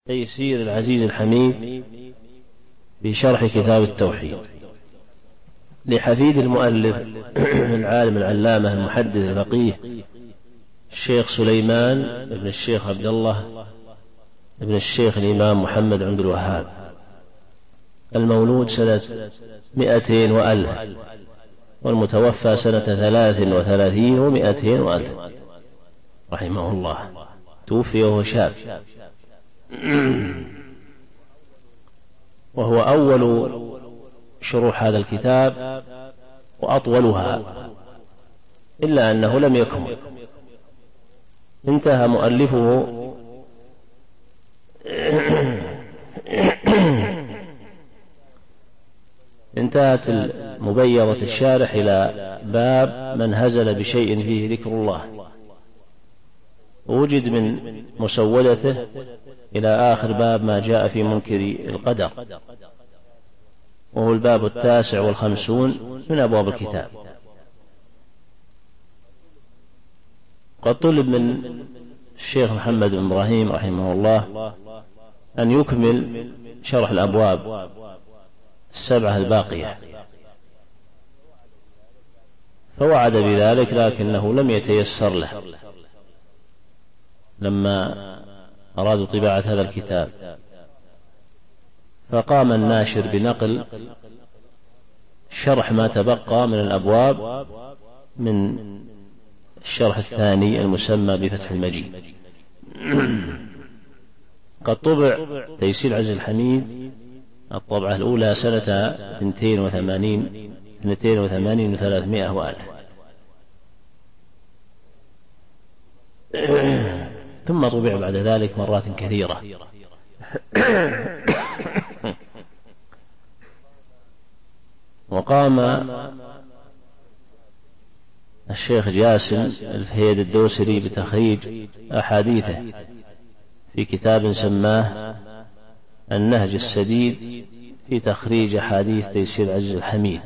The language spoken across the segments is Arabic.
تيسير العزيز الحميد بشرح كتاب التوحيد لحفيد المؤلف العالم العلامة المحدث الفقيه الشيخ سليمان بن الشيخ عبد الله بن الشيخ الإمام محمد عبد الوهاب، المولود سنة 200 وألف، والمتوفى سنة 33 و200 وألف، رحمه الله. توفي وهو شاب، وهو أول شروح هذا الكتاب وأطولها، إلا أنه لم يكمل. انتهى مؤلفه انتهت مبيضة الشارح إلى باب من هزل بشيء فيه ذكر الله، ووجد من مسودته إلى آخر باب ما جاء في منكر القدر، وهو الباب 59 من أبواب الكتاب. قد طلب من الشيخ محمد بن إبراهيم رحمه الله أن يكمل شرح الأبواب 7 الباقية، فوعد بذلك، لكنه لم يتيسر له لما أرادوا طباعة هذا الكتاب، فقام الناشر بنقل شرح ما تبقى من الأبواب من الشرح الثاني المسمى بفتح المجيد. قد طبع تيسير العزيز الحميد الطبعة الأولى سنة 82 و300 وألف، ثم طبع بعد ذلك مرات كثيرة. وقام الشيخ جاسم الفهيد الدوسري بتخريج أحاديثه في كتاب سماه النهج السديد في تخريج أحاديث تيسير العزيز الحميد.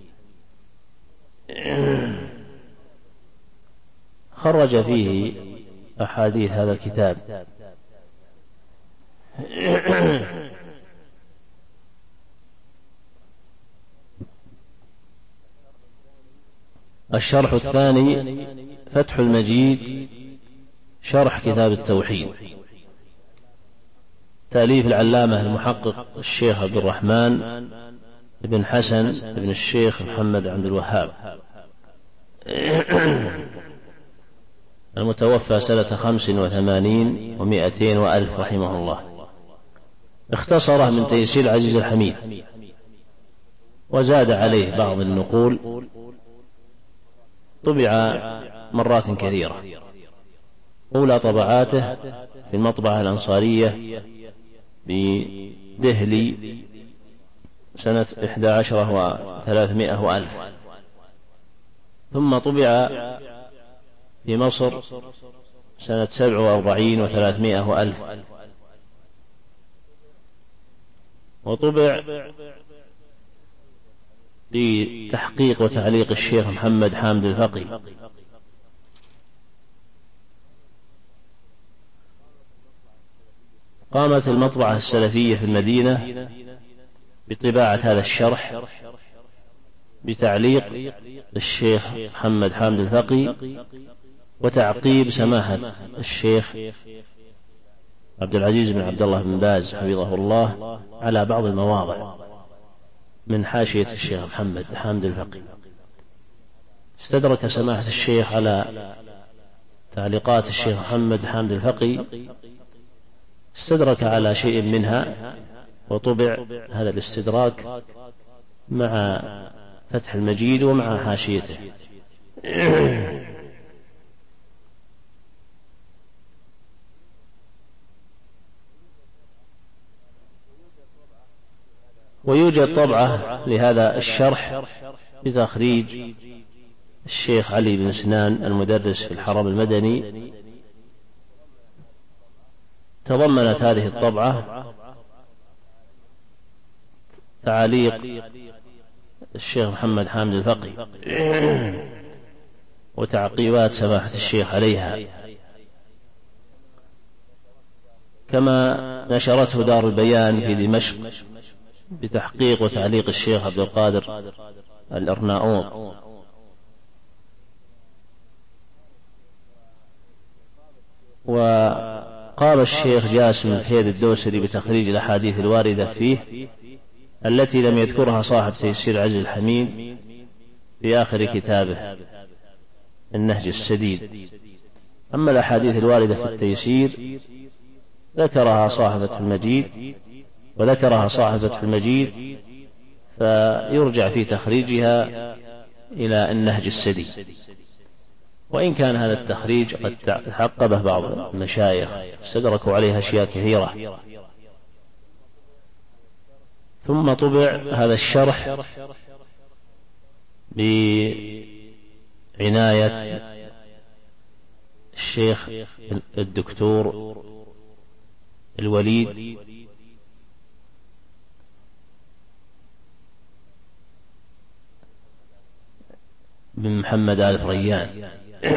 خرج فيه أحاديث هذا الكتاب. الشرح الثاني فتح المجيد شرح كتاب التوحيد، تأليف العلامة المحقق الشيخ عبد الرحمن بن حسن بن الشيخ محمد عبد الوهاب، المتوفى سنة 85 و200 وألف، رحمه الله. اختصره من تيسير العزيز الحميد، وزاد عليه بعض النقول. طبع مرات كثيرة. أولى طبعاته في المطبعة الأنصارية بدهلي سنة 11 و300 وألف، ثم طبع في مصر سنة 47 و300 وألف، وطبع لتحقيق وتعليق الشيخ محمد حامد الفقي. قامت المطبعة السلفية في المدينة بطباعة هذا الشرح بتعليق الشيخ محمد حامد الفقي، وتعقيب سماحة الشيخ عبد العزيز بن عبد الله بن باز حفظه الله على بعض المواضع من حاشية الشيخ محمد حامد الفقي. استدرك سماحة الشيخ على تعليقات الشيخ محمد حامد الفقي، استدرك على شيء منها، وطبع هذا الاستدراك مع فتح المجيد ومع حاشيته. ويوجد طبعة لهذا الشرح بتخريج الشيخ علي بن سنان المدرس في الحرم المدني. تضمنت هذه الطبعة تعاليق الشيخ محمد حامد الفقي وتعقيبات سماحة الشيخ عليها. كما نشرته دار البيان في دمشق بتحقيق وتعليق الشيخ عبد القادر الأرناؤوط. وقام الشيخ جاسم الفهيد الدوسري بتخريج الأحاديث الواردة فيه التي لم يذكرها صاحب تيسير عز الحميد في آخر كتابه النهج السديد. أما الأحاديث الواردة في التيسير ذكرها صاحب فتح المجيد فيرجع في تخريجها إلى النهج السديد. وإن كان هذا التخريج قد تعقبه بعض المشايخ استدركوا عليها أشياء كثيرة. ثم طبع هذا الشرح بعناية الشيخ الدكتور الوليد بن محمد آل فريان،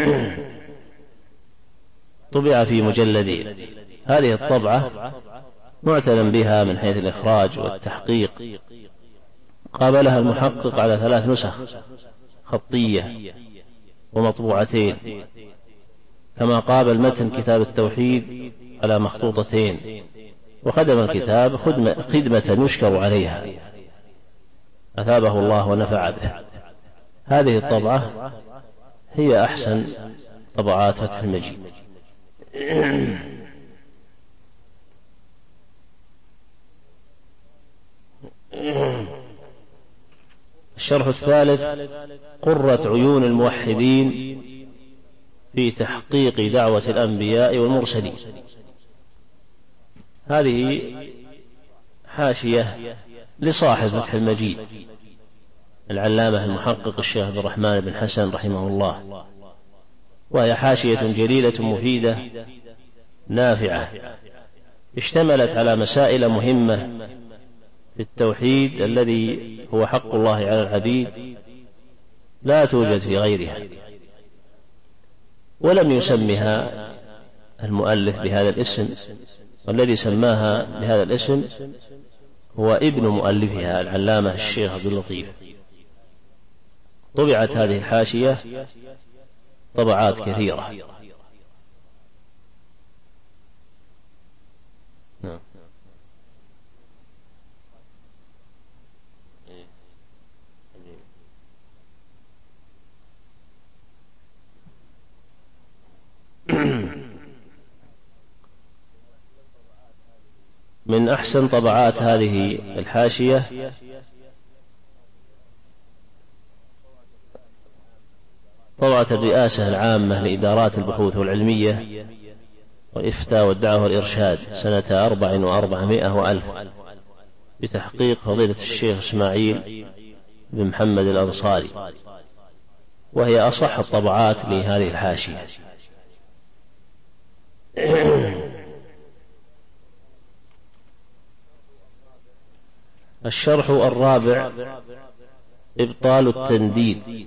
طبع في مجلدين. هذه الطبعة معتنى بها من حيث الإخراج والتحقيق، قابلها المحقق على 3 نسخ خطية ومطبوعتين، كما قابل متن كتاب التوحيد على مخطوطتين، وخدم الكتاب خدمة يشكر عليها أثابه الله ونفع به. هذه الطبعة هي أحسن طبعات فتح المجيد. الشرح الثالث قرة عيون الموحدين في تحقيق دعوة الأنبياء والمرسلين. هذه حاشية لصاحب فتح المجيد العلامة المحقق الشيخ عبد الرحمن بن حسن رحمه الله، وهي حاشية جليلة مفيدة نافعة، اشتملت على مسائل مهمة في التوحيد الذي هو حق الله على العبيد لا توجد في غيرها. ولم يسمها المؤلف بهذا الاسم، والذي سماها بهذا الاسم هو ابن مؤلفها العلامة الشيخ عبد اللطيف. طبعت هذه الحاشية طبعات كثيرة. من أحسن طبعات هذه الحاشية طبعة الرئاسة العامة لإدارات البحوث العلمية والإفتاء والدعوة والإرشاد سنة 400 وألف بتحقيق فضيلة الشيخ إسماعيل بن محمد الأنصاري، وهي أصح الطبعات لهذه الحاشية. الشرح الرابع إبطال التنديد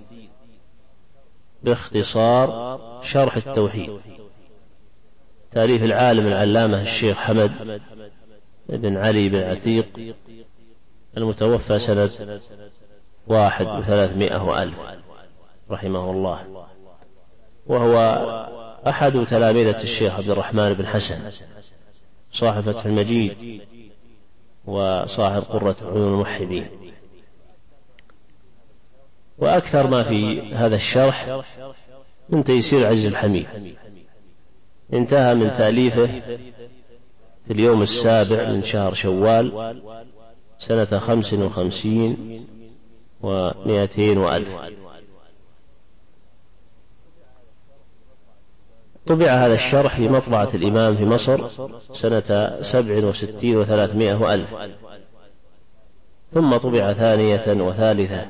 باختصار شرح التوحيد، تأليف العالم العلامة الشيخ حمد بن علي بن عتيق المتوفى سنة 1300 رحمه الله، وهو أحد تلامذة الشيخ عبد الرحمن بن حسن صاحب فتح المجيد وصاحب قرة عيون الموحدين. وأكثر ما في هذا الشرح من تيسير عز الحميد، انتهى من تأليفه في اليوم 7 من شهر شوال سنة 55 و200 وألف. طبع هذا الشرح في مطبعة الإمام في مصر سنة 67 و300 وألف، ثم طبع ثانية وثالثة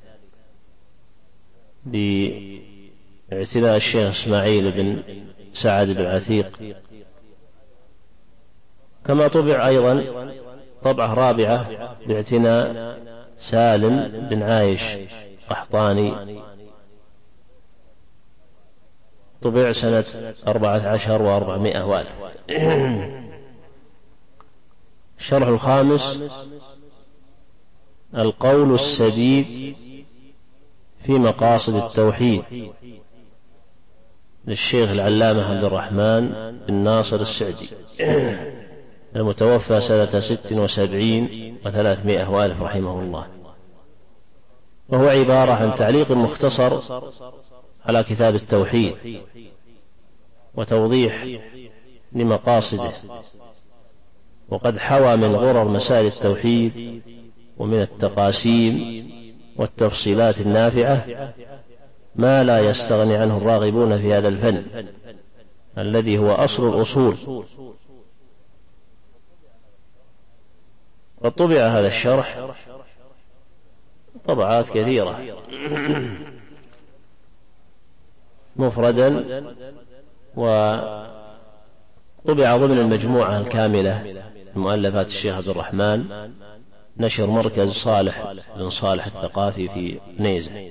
باعتناء الشيخ إسماعيل بن سعد بن عتيق، كما طبع أيضا طبعة رابعة باعتناء سالم بن عايش قحطاني، طبع سنة 14 و400 وألف. الشرح الخامس: القول السديد في مقاصد التوحيد للشيخ العلامة عبد الرحمن بن ناصر السعدي، المتوفى سنة 76 و300 وألف رحمه الله. وهو عبارة عن تعليق مختصر على كتاب التوحيد وتوضيح لمقاصده، وقد حوى من غرر مسائل التوحيد ومن التقاسيم والتفصيلات النافعة ما لا يستغني عنه الراغبون في هذا الفن الذي هو أصل الأصول. وطبع هذا الشرح طبعات كثيرة مفردا، وطبع ضمن المجموعة الكاملة مؤلفات الشيخ عبد الرحمن، نشر مركز صالح بن صالح الثقافي في نيزة.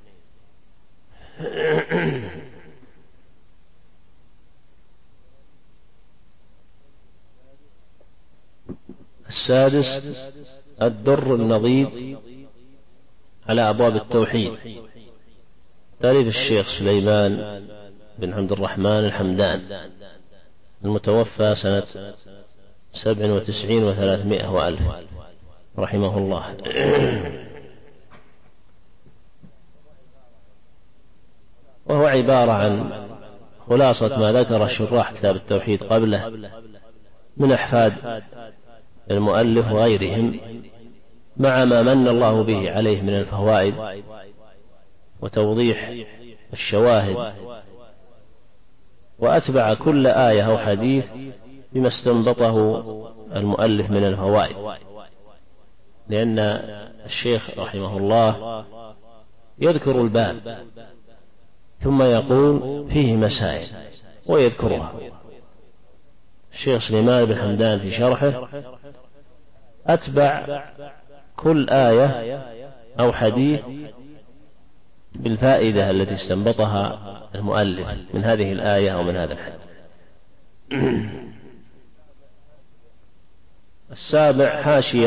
السادس: الدر النضيد على أبواب التوحيد، تأليف الشيخ سليمان بن عبد الرحمن الحمدان، المتوفى سنة 97 و300 وألف رحمه الله. وهو عبارة عن خلاصة ما ذكر شراح كتاب التوحيد قبله من أحفاد المؤلف وغيرهم، مع ما من الله به عليه من الفوائد وتوضيح الشواهد، وأتبع كل آية أو حديث بما استنبطه المؤلف من الفوائد، لأن الشيخ رحمه الله يذكر الباب ثم يقول فيه مسائل ويذكرها. الشيخ سليمان بن حمدان في شرحه أتبع كل آية أو حديث بالفائدة التي استنبطها المؤلف من هذه الآية أو من هذا الحديث. السابع: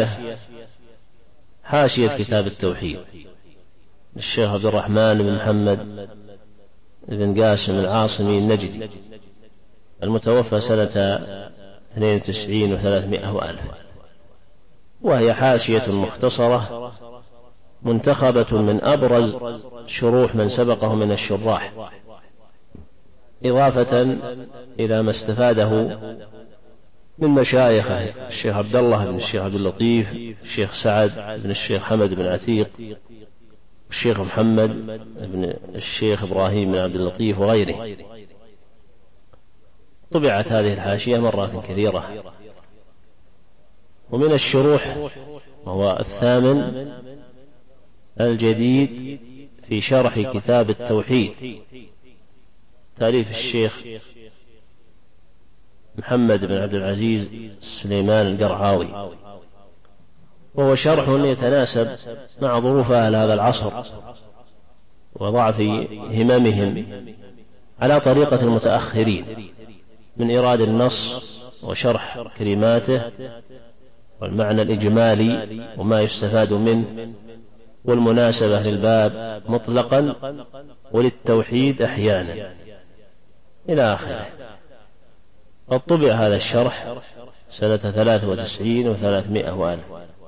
حاشية كتاب التوحيد للشيخ عبد الرحمن بن محمد بن قاسم العاصمي النجدي، المتوفى سنة 92 و300 وألف، وهي حاشية مختصرة منتخبة من أبرز شروح من سبقه من الشراح، إضافة إلى ما استفاده من مشايخه الشيخ عبد الله بن الشيخ عبد اللطيف، الشيخ سعد بن الشيخ حمد بن عتيق، الشيخ محمد بن الشيخ إبراهيم بن عبد اللطيف وغيره. طبعت هذه الحاشية مرات كثيرة. ومن الشروح وهو الثامن: الجديد في شرح كتاب التوحيد، تأليف الشيخ محمد بن عبد العزيز سليمان القرعاوي، وهو شرح يتناسب مع ظروف أهل هذا العصر وضعف هممهم على طريقة المتأخرين من إيراد النص وشرح كلماته والمعنى الإجمالي وما يستفاد منه والمناسبة للباب مطلقا وللتوحيد أحيانا إلى آخره. قد طبع هذا الشرح سنة 93 و300 وألف.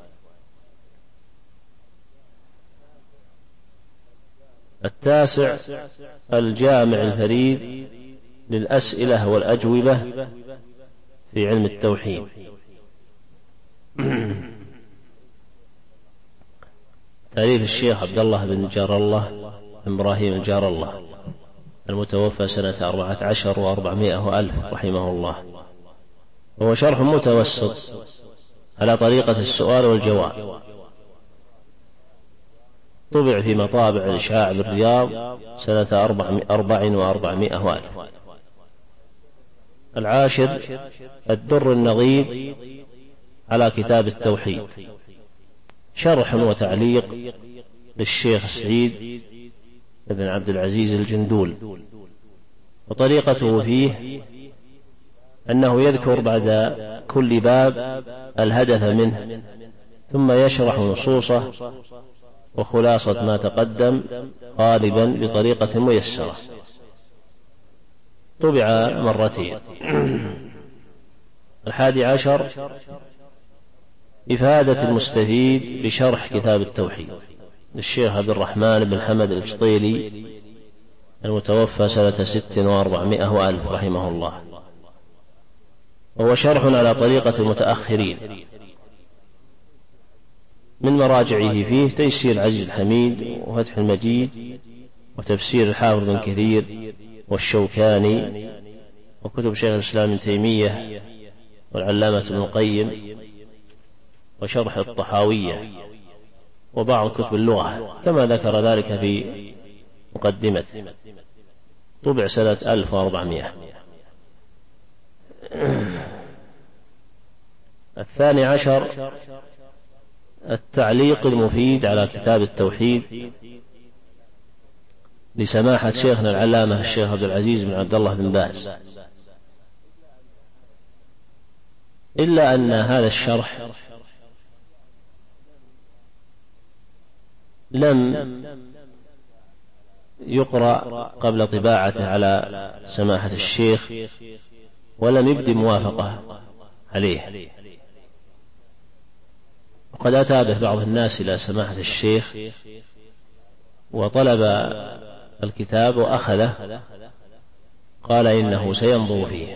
التاسع: الجامع الفريد للأسئلة والأجوبة في علم التوحيد، تأليف الشيخ عبد الله بن جار الله إبراهيم الجار الله، المتوفى سنة 14 و400 وألف رحمه الله، وهو شرح متوسط على طريقة السؤال والجواب، طبع في مطابع الإشعاع بالرياض سنة 4 و400 وألف. العاشر: الدر النضيد على كتاب التوحيد، شرح وتعليق للشيخ سعيد بن عبد العزيز الجندول، وطريقته فيه أنه يذكر بعد كل باب الهدف منه، ثم يشرح نصوصه وخلاصة ما تقدم غالبا بطريقة ميسرة. طبع مرتين. 11 إفادة المستفيد بشرح كتاب التوحيد للشيخ عبد الرحمن بن حمد الجطيلي المتوفى سنة 600 وألف رحمه الله، وهو شرح على طريقة المتأخرين. من مراجعه فيه تيسير العزيز الحميد وفتح المجيد وتفسير الحافظ بن كثير والشوكاني وكتب شيخ الإسلام ابن تيمية والعلامة ابن القيم وشرح الطحاوية وبعض كتب اللغة كما ذكر ذلك في مقدمته. طبع سنة 1400. 12 التعليق المفيد على كتاب التوحيد لسماحة شيخنا العلامة الشيخ عبد العزيز بن عبد الله بن باز، إلا أن هذا الشرح لم يقرأ قبل طباعته على سماحة الشيخ ولم يبدي موافقة عليه، وقد أتى به بعض الناس إلى سماحة الشيخ وطلب الكتاب وأخذه، قال إنه سينظر فيه،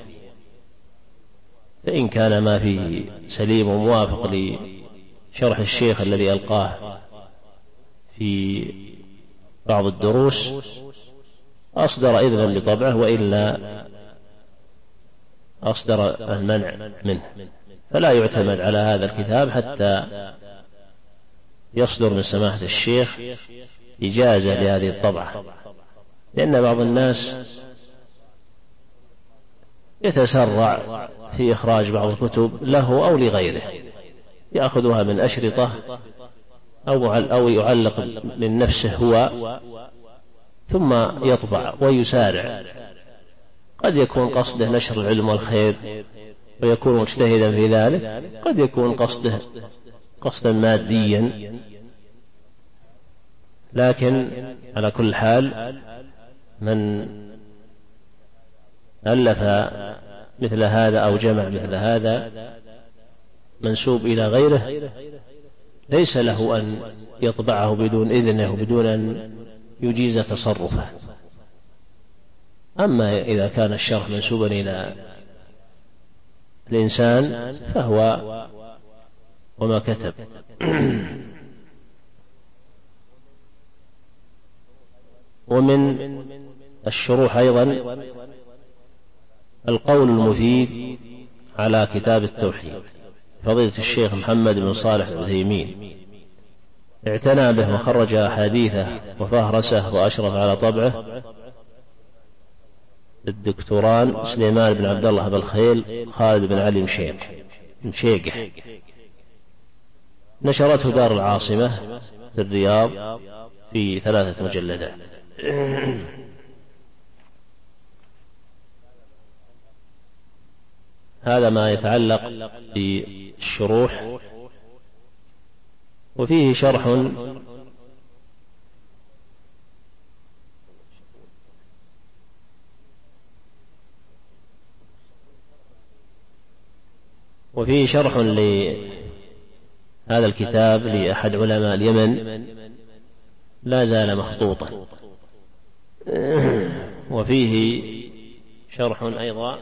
فإن كان ما فيه سليم وموافق لشرح الشيخ الذي ألقاه في بعض الدروس أصدر إذنا بطبعه، وإلا أصدر المنع منه. فلا يعتمد على هذا الكتاب حتى يصدر من سماحة الشيخ إجازة لهذه الطبعة، لأن بعض الناس يتسرع في إخراج بعض الكتب له أو لغيره، يأخذها من أشرطة أو يعلق من نفسه هو ثم يطبع ويسارع. قد يكون قصده نشر العلم والخير ويكون مجتهدا في ذلك، قد يكون قصده قصدا ماديا، لكن على كل حال من ألف مثل هذا أو جمع مثل هذا منسوب إلى غيره ليس له أن يطبعه بدون إذنه وبدون أن يجيز تصرفه. أما إذا كان الشرح منسوبا إلى الإنسان فهو وما كتب. ومن الشروح أيضا القول المفيد على كتاب التوحيد، فضيلة الشيخ محمد بن صالح العثيمين اعتنى به وخرج أحاديثه وفهرسه وأشرف على طبعه الدكتوران سليمان بن عبد الله بالخيل خالد بن علي مشيقح، نشرته دار العاصمة في الرياض في 3 مجلدات. هذا ما يتعلق بالشروح. وفيه شرح لهذا الكتاب لأحد علماء اليمن لا زال مخطوطا، وفيه شرح أيضا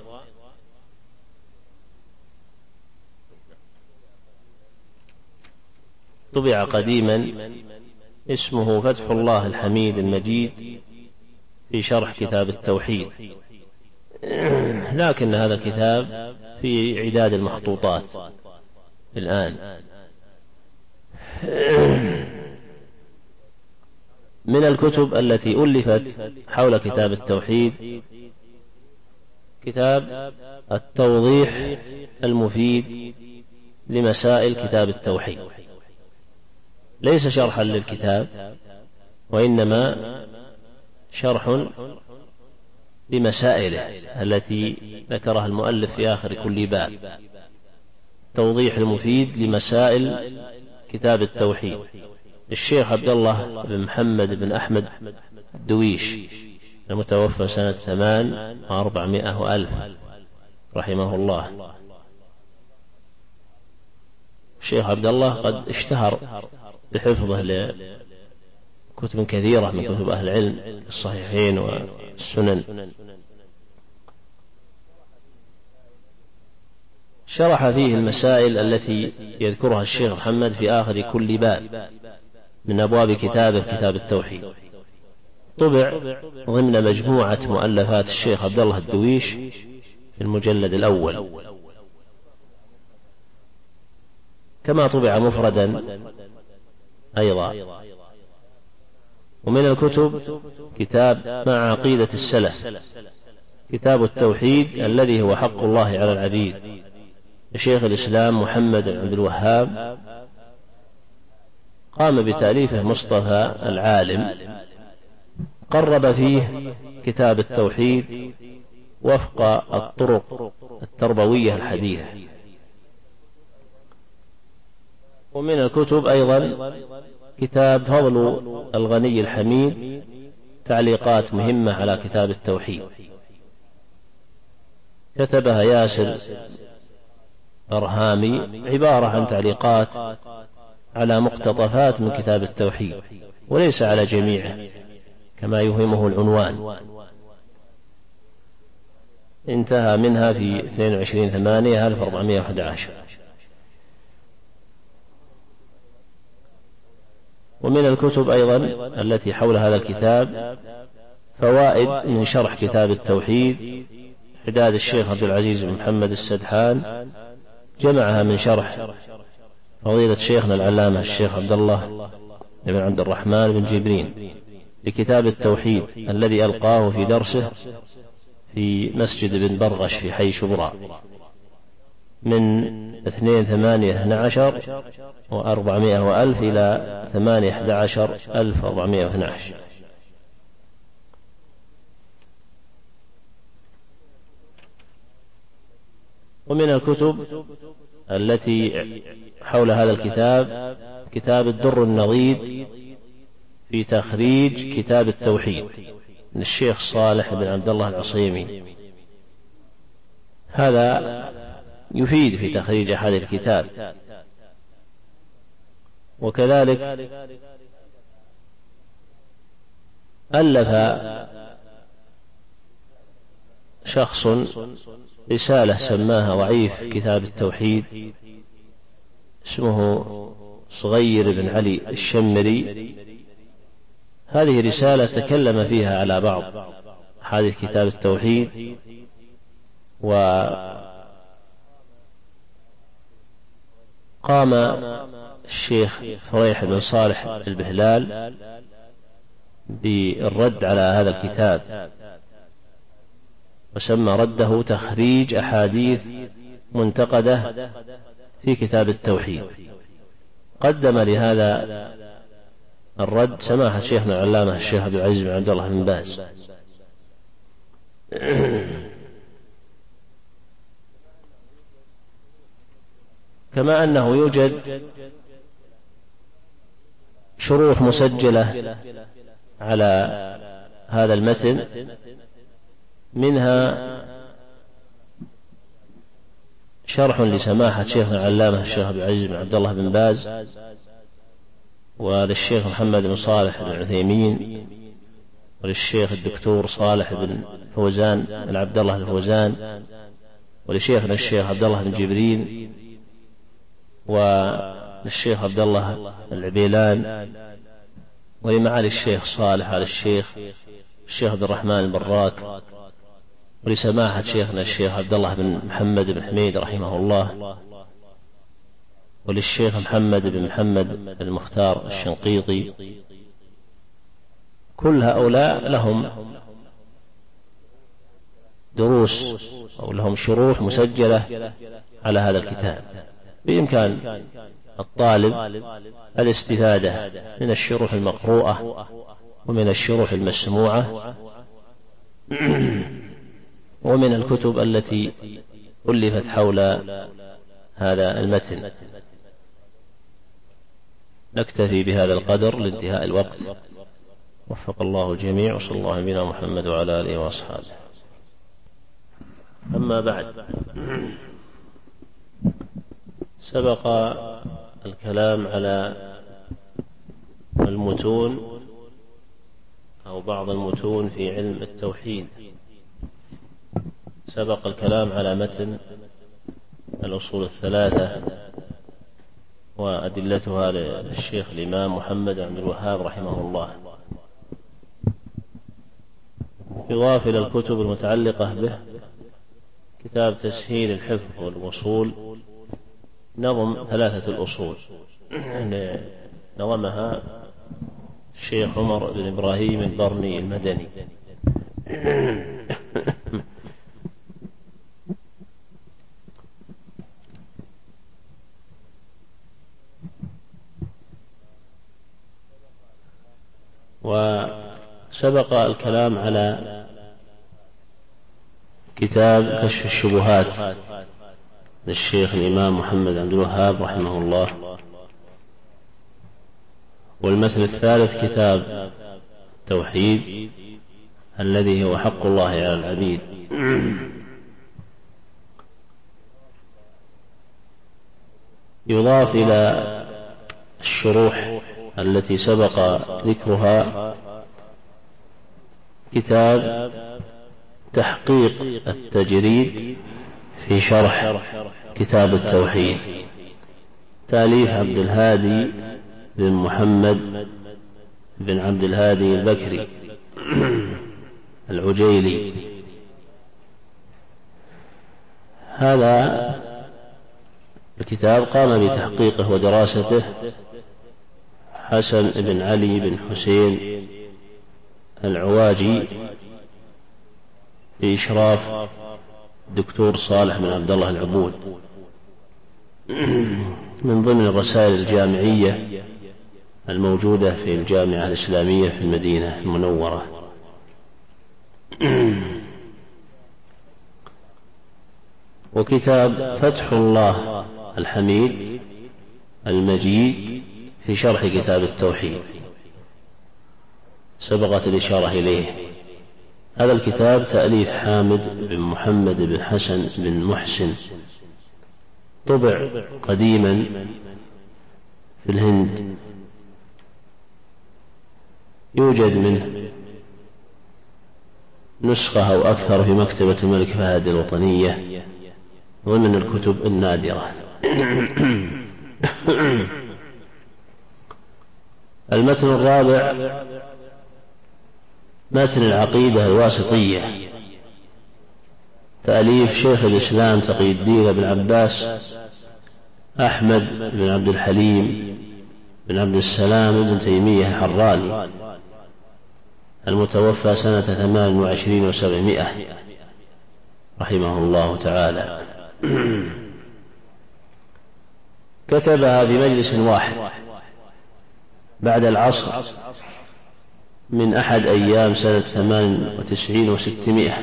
طبع قديما اسمه فتح الله الحميد المجيد في شرح كتاب التوحيد، لكن هذا الكتاب في عداد المخطوطات الآن. من الكتب التي ألفت حول كتاب التوحيد كتاب التوضيح المفيد لمسائل كتاب التوحيد، ليس شرحا للكتاب وإنما شرح لمسائله التي ذكرها المؤلف في آخر كل باب، توضيح المفيد لمسائل كتاب التوحيد. الشيخ عبد الله بن محمد بن أحمد الدويش المتوفى سنة 400 رحمه الله. الشيخ عبد الله قد اشتهر بحفظه لكتب كثيرة من كتب أهل العلم الصحيحين والسنن. شرح فيه المسائل التي يذكرها الشيخ محمد في آخر كل باب من أبواب كتابه كتاب التوحيد. طبع ضمن مجموعة مؤلفات الشيخ عبد الله الدويش في المجلد الأول، كما طبع مفردا أيضا. ومن الكتب كتاب مع عقيدة السلف، كتاب التوحيد الذي هو حق الله على العبيد، لشيخ الإسلام محمد بن عبد الوهاب، قام بتأليفه مصطفى العالم، قرب فيه كتاب التوحيد وفق الطرق التربوية الحديثة. ومن الكتب أيضا كتاب فضل الغني الحميد، تعليقات مهمة على كتاب التوحيد، كتبها ياسر أرهامي، عبارة عن تعليقات على مقتطفات من كتاب التوحيد وليس على جميعه كما يوهمه العنوان. انتهى منها في 22/8/1411. ومن الكتب أيضا التي حول هذا الكتاب فوائد من شرح كتاب التوحيد، إعداد الشيخ عبد العزيز بن محمد السدحان، جمعها من شرح فضيلة شيخنا العلامة الشيخ عبد الله بن عبد الرحمن بن جبرين لكتاب التوحيد الذي ألقاه في درسه في مسجد بن برغش في حي شبرا من 2/8/12 إلى 8/11/1412. ومن الكتب التي حول هذا الكتاب كتاب الدر النضيد في تخريج كتاب التوحيد من الشيخ صالح بن عبد الله العصيمي. هذا يفيد في تخريج أحاديث الكتاب. وكذلك ألف شخص رسالة سماها ضعيف كتاب التوحيد، اسمه صغير بن علي الشمري. هذه رسالة تكلم فيها على بعض أحاديث كتاب التوحيد، وقام الشيخ فريح بن صالح البهلال بالرد على هذا الكتاب، وسمى رده تخريج أحاديث منتقدة في كتاب التوحيد. قدم لهذا الرد سماحة شيخنا العلامة الشيخ عبد العزيز بن عبد الله بن باز. كما أنه يوجد شروح مسجلة على هذا المتن، منها شرح لسماحة شيخنا العلامة الشيخ عبد العزيز بن عبد الله بن باز، وللشيخ محمد بن صالح بن عثيمين، وللشيخ الدكتور صالح بن فوزان بن عبد الله الفوزان، ولشيخنا الشيخ عبد الله بن جبرين، وللشيخ عبد الله العبيلان، ولمعالي الشيخ صالح على الشيخ عبد الرحمن البراك، ولسماحة شيخنا الشيخ عبد الله بن محمد بن حميد رحمه الله، وللشيخ محمد بن محمد المختار الشنقيطي. كل هؤلاء لهم دروس أو لهم شروح مسجلة على هذا الكتاب، بإمكان الطالب الاستفادة من الشروح المقروءة ومن الشروح المسموعة ومن الكتب التي ألفت حول هذا المتن. نكتفي بهذا القدر لانتهاء الوقت. وفق الله الجميع، وصلى الله بنا محمد وعلى آله وأصحابه. أما بعد، سبق الكلام على المتون أو بعض المتون في علم التوحيد. سبق الكلام على متن الأصول الثلاثة وأدلتها للشيخ الإمام محمد بن عبد الوهاب رحمه الله، يضاف إلى الكتب المتعلقة به كتاب تسهيل الحفظ والوصول، نظم 3 الأصول نظمها الشيخ عمر بن إبراهيم البرني المدني. وسبق الكلام على كتاب كشف الشبهات للشيخ الإمام محمد بن عبد الوهاب رحمه الله، والمثل الثالث كتاب التوحيد الذي هو حق الله على العبيد. يضاف إلى الشروح التي سبق ذكرها كتاب تحقيق التجريد في شرح كتاب التوحيد، تأليف عبد الهادي بن محمد بن عبد الهادي البكري العجيلي. هذا الكتاب قام بتحقيقه ودراسته حسن بن علي بن حسين العواجي بإشراف الدكتور صالح بن عبد الله العبود، من ضمن الرسائل الجامعية الموجودة في الجامعة الإسلامية في المدينة المنورة. وكتاب فتح الله الحميد المجيد في شرح كتاب التوحيد سبقت الإشارة إليه. هذا الكتاب تأليف حامد بن محمد بن حسن بن محسن، طبع قديما في الهند، يوجد منه نسخة أو أكثر في مكتبة الملك فهد الوطنية، ومن الكتب النادرة. المتن الرابع متن العقيدة الواسطية، تأليف شيخ الإسلام تقي الدين بن عباس أحمد بن عبد الحليم بن عبد السلام بن تيمية الحراني، المتوفى سنة 28 و700 رحمه الله تعالى. كتبها بمجلس واحد بعد العصر من أحد أيام سنة 98 و600.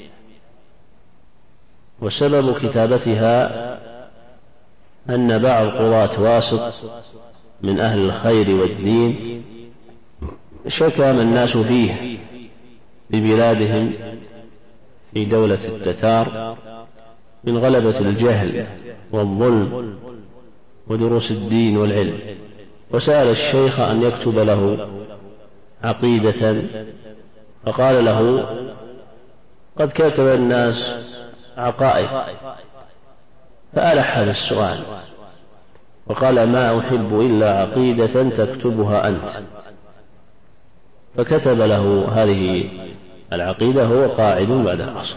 وسبب كتابتها أن بعض قضاة واسط من أهل الخير والدين شكى من الناس فيه ببلادهم في دولة التتار من غلبة الجهل والظلم ودروس الدين والعلم، وسأل الشيخ أن يكتب له عقيدة، فقال له: قد كتب الناس عقائد. فألح هذا السؤال وقال: ما أحب إلا عقيدة تكتبها أنت. فكتب له هذه العقيدة هو قاعد بعد العصر.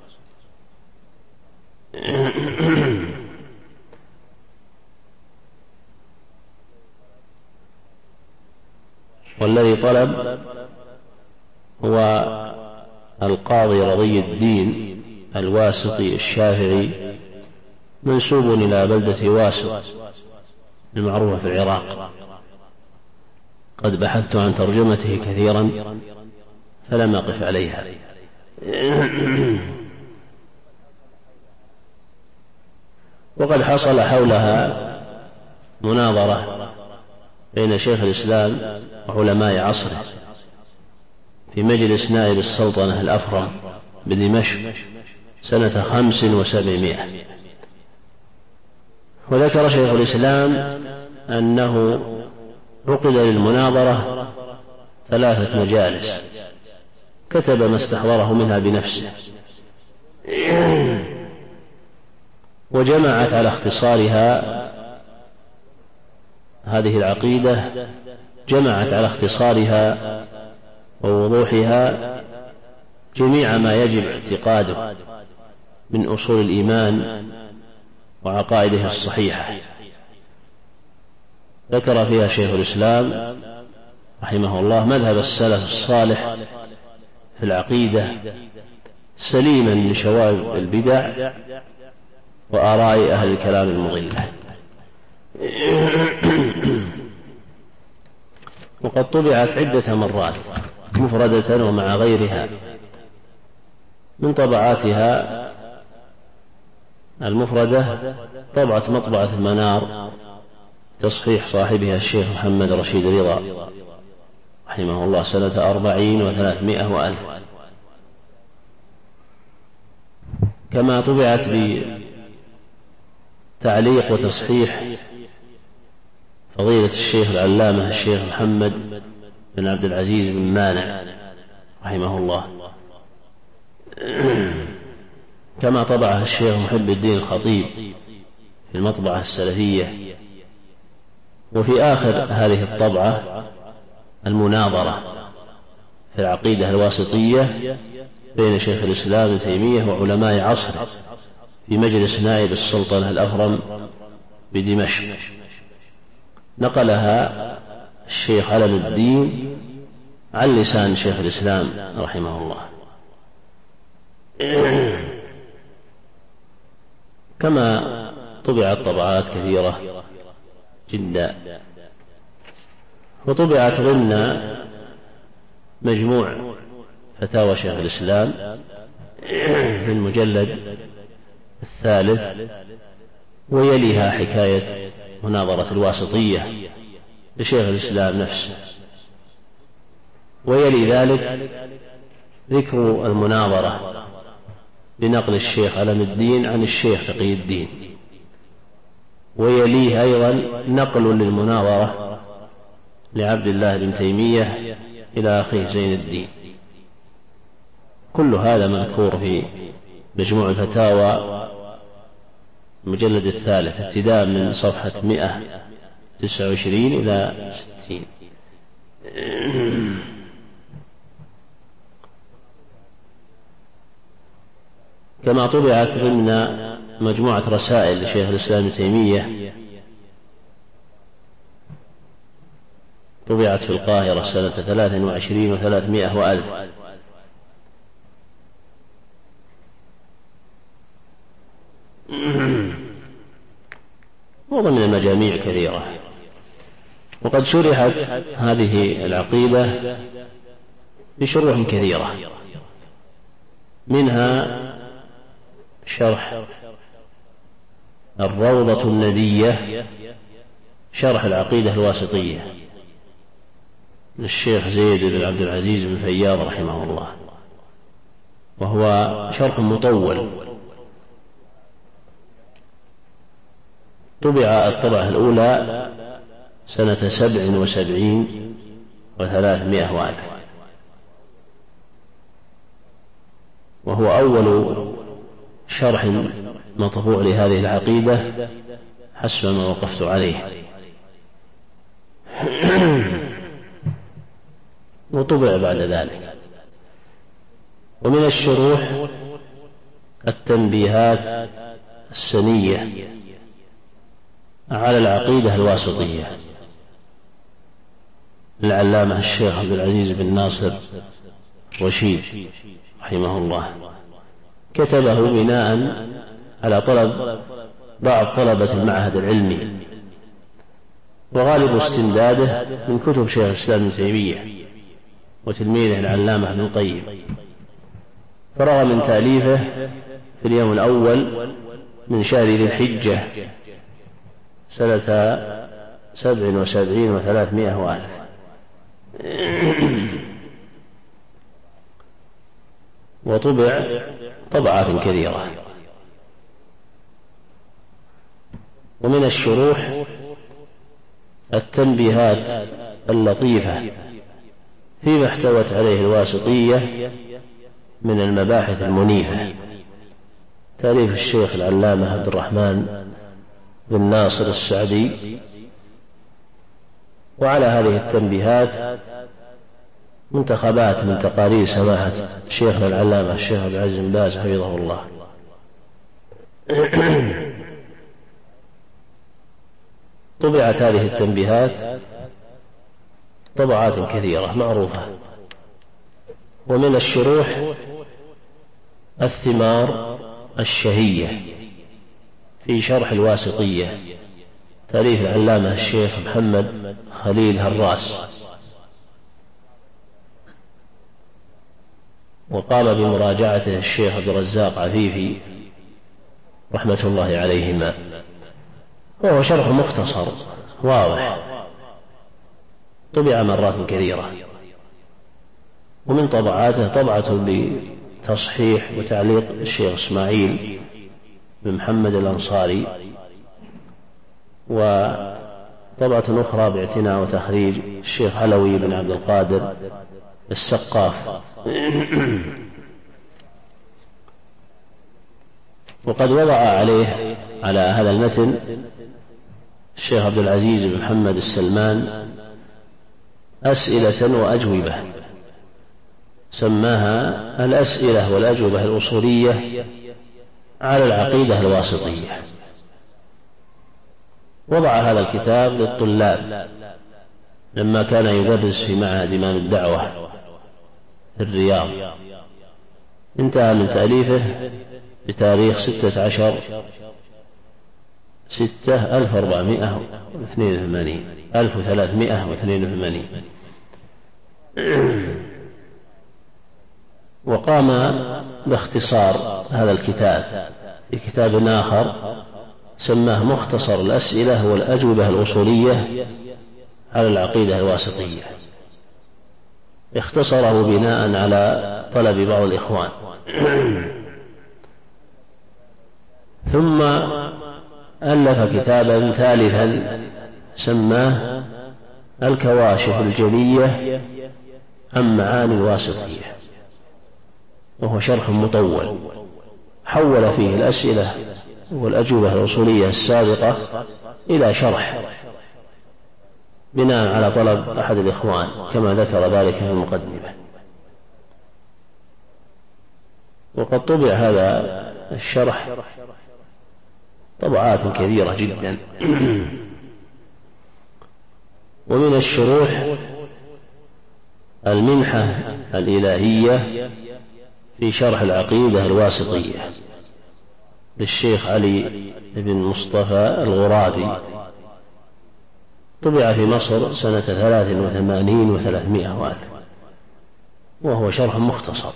والذي طلب هو القاضي رضي الدين الواسطي الشافعي، منسوب إلى بلدة واسط المعروفة في العراق. قد بحثت عن ترجمته كثيرا فلم أقف عليها. وقد حصل حولها مناظرة بين شيخ الإسلام وعلماء عصره في مجلس نائب السلطنة الأفرم بدمشق سنة 75. وذكر شيخ الإسلام أنه عقد للمناظرة 3 مجالس، كتب ما استحضره منها بنفسه، وجمعت على اختصارها هذه العقيدة، جمعت على اختصارها ووضوحها جميع ما يجب اعتقاده من أصول الإيمان وعقائده الصحيحة. ذكر فيها شيخ الإسلام رحمه الله مذهب السلف الصالح في العقيدة سليما من شوائب البدع وآراء أهل الكلام المضلة. وقد طبعت عدة مرات مفردة ومع غيرها. من طبعاتها المفردة طبعة مطبعة المنار تصحيح صاحبها الشيخ محمد رشيد رضا رحمه الله سنة 40 و300 وألف، كما طبعت بتعليق وتصحيح فضيلة الشيخ العلامة الشيخ محمد بن عبد العزيز بن مانع رحمه الله، كما طبعها الشيخ محب الدين الخطيب في المطبعة السلفية. وفي آخر هذه الطبعة المناظرة في العقيدة الواسطية بين شيخ الإسلام ابن تيمية وعلماء عصره في مجلس نائب السلطنة الأفرم بدمشق، نقلها الشيخ علم الدين عن لسان شيخ الإسلام رحمه الله. كما طبعت طبعات كثيرة جدا، وطبعت ضمن مجموع فتاوى شيخ الإسلام في المجلد 3، ويليها حكاية مناظرة الواسطية لشيخ الإسلام نفسه، ويلي ذلك ذكر المناظرة بنقل الشيخ علم الدين عن الشيخ تقي الدين، ويليه أيضا نقل للمناظرة لعبد الله بن تيمية إلى أخيه زين الدين. كل هذا مذكور في مجموع الفتاوى المجلد 3 ابتداء من صفحة 129 إلى 60. كما طبعت ضمن مجموعة رسائل لشيخ الإسلام ابن تيمية، طبعت في القاهرة سنة 23 و300 وألف، وضمن المجاميع كثيرة. وقد شرحت هذه العقيدة بشروح كثيرة، منها شرح الروضة الندية شرح العقيدة الواسطية للشيخ زيد بن عبد العزيز بن فياض رحمه الله، وهو شرح مطول. طبع الطبعة الأولى سنة 77 و300 وألف، وهو أول شرح مطبوع لهذه العقيدة حسب ما وقفت عليه. وطبع بعد ذلك. ومن الشروح التنبيهات السنية على العقيدة الواسطية للعلامة الشيخ عبد العزيز بن ناصر الرشيد رحمه الله، كتبه بناء على طلب بعض طلبة المعهد العلمي، وغالب استمداده من كتب شيخ الإسلام ابن تيمية وتلميذه العلامة ابن القيم. فرغ من تأليفه في اليوم الأول من شهر ذي الحجة سنة 77 و300 وألف. وطبع طبعات كثيرة. ومن الشروح التنبيهات اللطيفة فيما احتوت عليه الواسطية من المباحث المنيفة، تأليف الشيخ العلامة عبد الرحمن بن ناصر السعدي. وعلى هذه التنبيهات منتخبات من تقارير سماحة شيخنا العلامة الشيخ عبد العزيز بن باز حفظه الله. طبعت هذه التنبيهات طبعات كثيرة معروفة. ومن الشروح الثمار الشهية في شرح الواسطية، تأليف العلامة الشيخ محمد خليل هراس، وقام بمراجعته الشيخ عبد الرزاق عفيفي رحمة الله عليهما، وهو شرح مختصر واضح، طبع مرات كثيرة. ومن طبعاته طبعة بتصحيح وتعليق الشيخ إسماعيل بن محمد الأنصاري، وطبعة أخرى باعتناء وتخريج الشيخ علوي بن عبد القادر السقاف. وقد وضع عليه على هذا المتن الشيخ عبد العزيز بن محمد السلمان أسئلة وأجوبة، سماها الأسئلة والأجوبة الأصولية على العقيدة الواسطية. وضع هذا الكتاب للطلاب لما كان يدرس في معهد إمام الدعوة في الرياض. انتهى من تأليفه بتاريخ 16/6/1482. وقام باختصار هذا الكتاب في كتاب آخر سماه مختصر الأسئلة والأجوبة الأصولية على العقيدة الواسطية، اختصره بناء على طلب بعض الإخوان. ثم ألف كتابا ثالثا سماه الكواشف الجلية عن معاني الواسطية، وهو شرح مطول حول فيه الأسئلة والأجوبة الأصولية السابقة إلى شرح بناء على طلب أحد الإخوان كما ذكر ذلك في المقدمة. وقد طبع هذا الشرح طبعات كثيرة جدا. ومن الشروح المنحة الإلهية في شرح العقيدة الواسطية للشيخ علي بن مصطفى الغرابي، طبع في مصر سنة 83 و300 وألف، وهو شرح مختصر.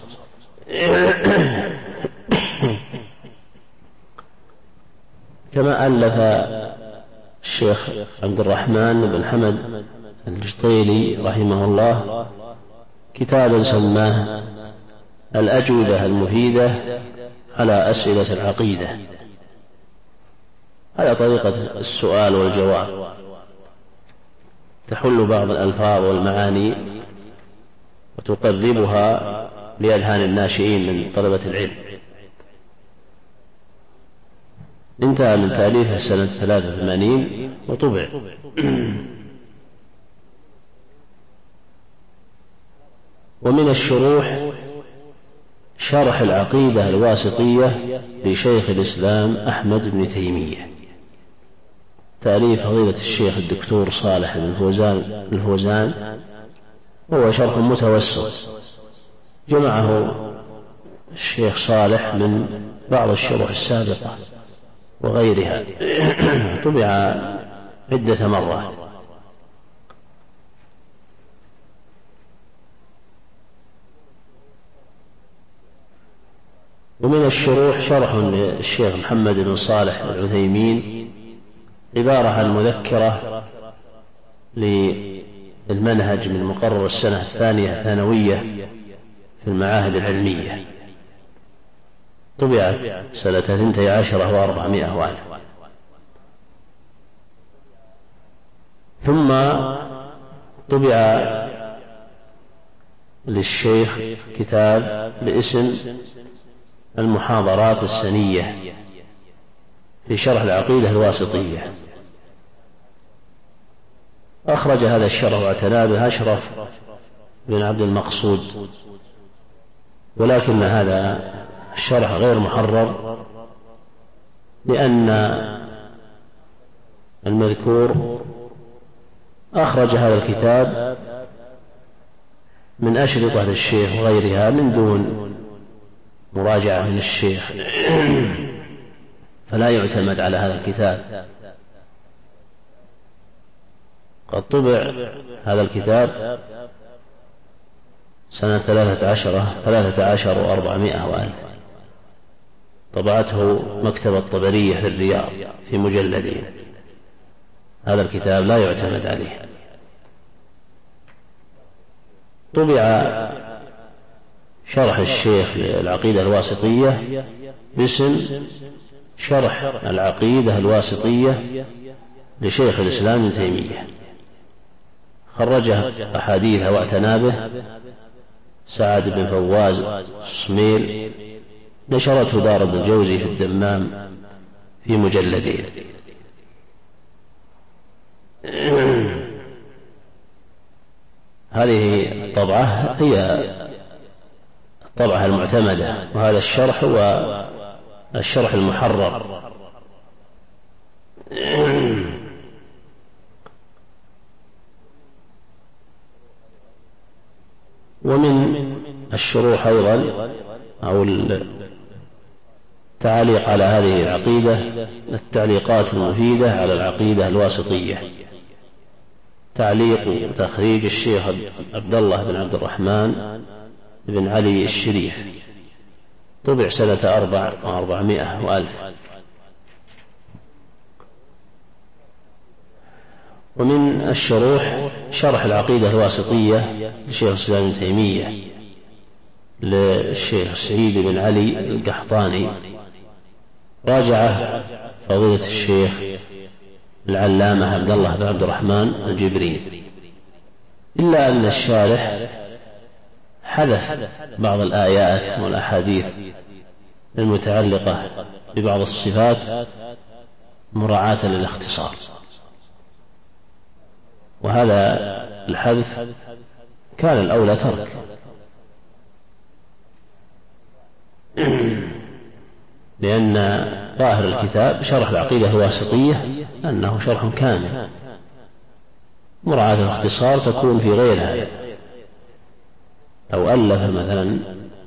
كما ألف الشيخ عبد الرحمن بن حمد الجطيلي رحمه الله كتابا سماه الأجوبة المفيدة على أسئلة العقيدة، على طريقة السؤال والجواب، تحل بعض الألفاظ والمعاني وتقربها لأذهان الناشئين من طلبة العلم. انتهى من تأليفه سنة 83 وطبع. ومن الشروح شرح العقيدة الواسطية لشيخ الإسلام أحمد بن تيمية، تأليف فضيلة الشيخ الدكتور صالح بن الفوزان، وهو شرح متوسط جمعه الشيخ صالح من بعض الشروح السابقة وغيرها، طبع عدة مرات. ومن الشروح شرح للشيخ محمد بن صالح العثيمين عبارة عن مذكرة للمنهج من مقرر السنة الثانية ثانوية في المعاهد العلمية، طبعت سنة 12 و400 وألف. ثم طبع للشيخ كتاب باسم المحاضرات السنية في شرح العقيدة الواسطية، أخرج هذا الشرح واعتنى به أشرف بن عبد المقصود، ولكن هذا الشرح غير محرر، لأن المذكور أخرج هذا الكتاب من أشرطة للشيخ وغيرها من دون مراجعة من الشيخ، فلا يعتمد على هذا الكتاب. قد طبع هذا الكتاب سنة 13 و400 وألف، طبعته مكتبة الطبرية في الرياض في مجلدين. هذا الكتاب لا يعتمد عليه. طبع شرح الشيخ للعقيدة الواسطية باسم شرح العقيدة الواسطية لشيخ الإسلام ابن تيمية، خرجه أحاديث واعتنى به سعد بن فواز الصميل، نشرته دار ابن الجوزي في الدمام في مجلدين. هذه الطبعة هي الطبعة المعتمدة، وهذا الشرح هو الشرح المحرر. ومن الشروح أيضا أو التعليق على هذه العقيدة التعليقات المفيدة على العقيدة الواسطية، تعليق وتخريج الشيخ عبد الله بن عبد الرحمن بن علي الشريف، طبع سنة 400 وألف. ومن الشروح شرح العقيدة الواسطية لشيخ الإسلام ابن تيمية للشيخ سعيد بن علي القحطاني، راجعه فضيلة الشيخ العلامة عبد الله بن عبد الرحمن الجبري، إلا أن الشارح حذف بعض الآيات والأحاديث المتعلقة ببعض الصفات مراعاة للاختصار، وهذا الحذف كان الأولى ترك، لأن ظاهر الكتاب شرح العقيدة الواسطية أنه شرح كامل، مراعاة الاختصار تكون في غير هذا. لو ألف مثلا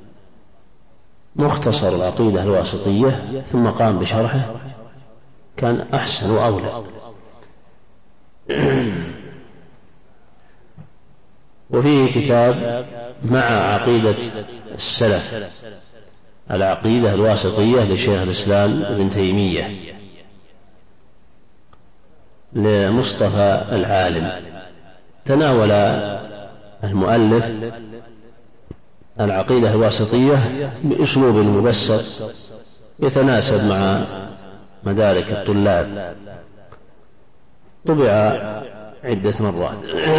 مختصر العقيدة الواسطية ثم قام بشرحه كان أحسن وأولى. وفيه كتاب مع عقيدة السلف العقيدة الواسطية لشيخ الإسلام ابن تيمية لمصطفى العالم، تناول المؤلف العقيدة الواسطية بأسلوب مبسط يتناسب مع مدارك الطلاب، طبع عدة مرات.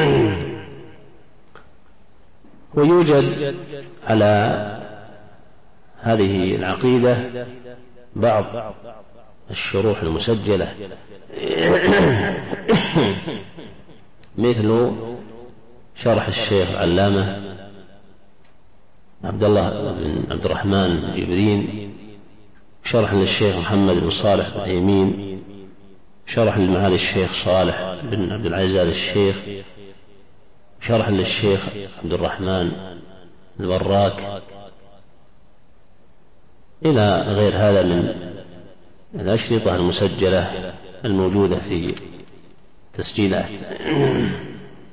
ويوجد على هذه العقيدة بعض الشروح المسجلة مثل شرح الشيخ علامة عبد الله بن عبد الرحمن جبرين، شرح للشيخ محمد بن صالح العثيمين، شرح لمعالي الشيخ صالح بن عبد العزيز الشيخ، شرح للشيخ عبد الرحمن البراك، إلى غير هذا من الأشرطة المسجلة الموجودة في تسجيلات.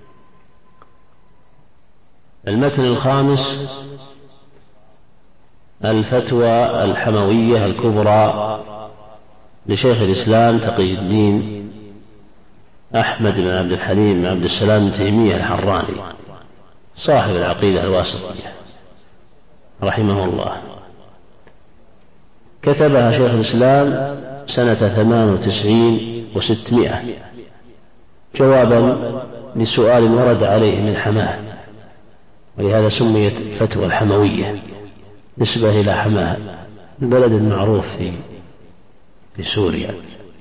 المتن الخامس الفتوى الحموية الكبرى لشيخ الإسلام تقي الدين أحمد بن عبد الحليم بن عبد السلام بن تيمية الحراني صاحب العقيدة الواسطية رحمه الله. كتبها شيخ الإسلام سنة 98 و600 جوابا لسؤال ورد عليه من حماه، ولهذا سميت فتوى الحموية نسبة إلى حماه البلد المعروف في سوريا.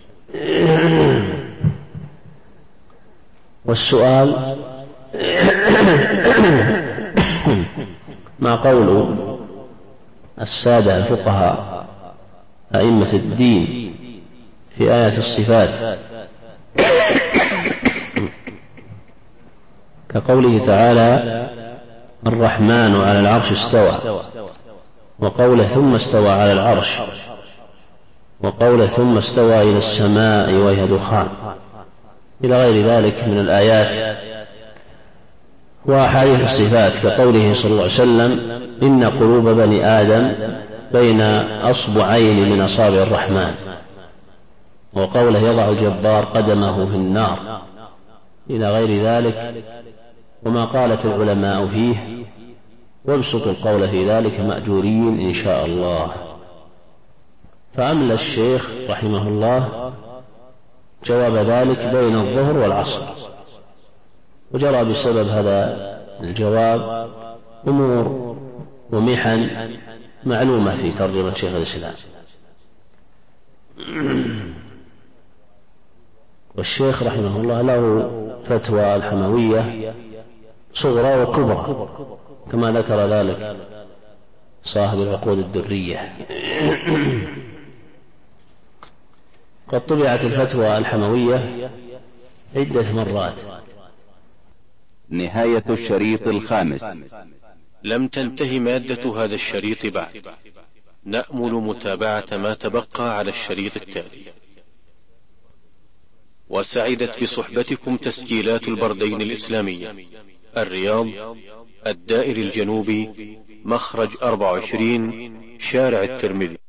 والسؤال ما قول السادة الفقهاء أئمة الدين في آية الصفات كقوله تعالى الرحمن على العرش استوى، وقوله ثم استوى على العرش، وقوله ثم استوى إلى السماء وهي دخان، إلى غير ذلك من الآيات وأحاديث الصفات كقوله صلى الله عليه وسلم إن قلوب بني آدم بين أصبعين من أصابع الرحمن، وقوله يضع الجبار قدمه في النار، إلى غير ذلك وما قالت العلماء فيه، وابسطوا القول في ذلك مأجورين إن شاء الله. فأملى الشيخ رحمه الله جواب ذلك بين الظهر والعصر، وجرى بسبب هذا الجواب أمور ومحن معلومة في ترجمة شيخ الإسلام. والشيخ رحمه الله له فتوى الحموية صغرى وكبرى كما ذكر ذلك صاحب العقود الدرية. قد طبعت الفتوى الحموية عدة مرات. نهاية الشريط الخامس. لم تنتهي مادة هذا الشريط بعد، نأمل متابعة ما تبقى على الشريط التالي. وسعدت بصحبتكم تسجيلات البردين الإسلامية، الرياض، الدائر الجنوبي، مخرج 24، شارع الترمذي.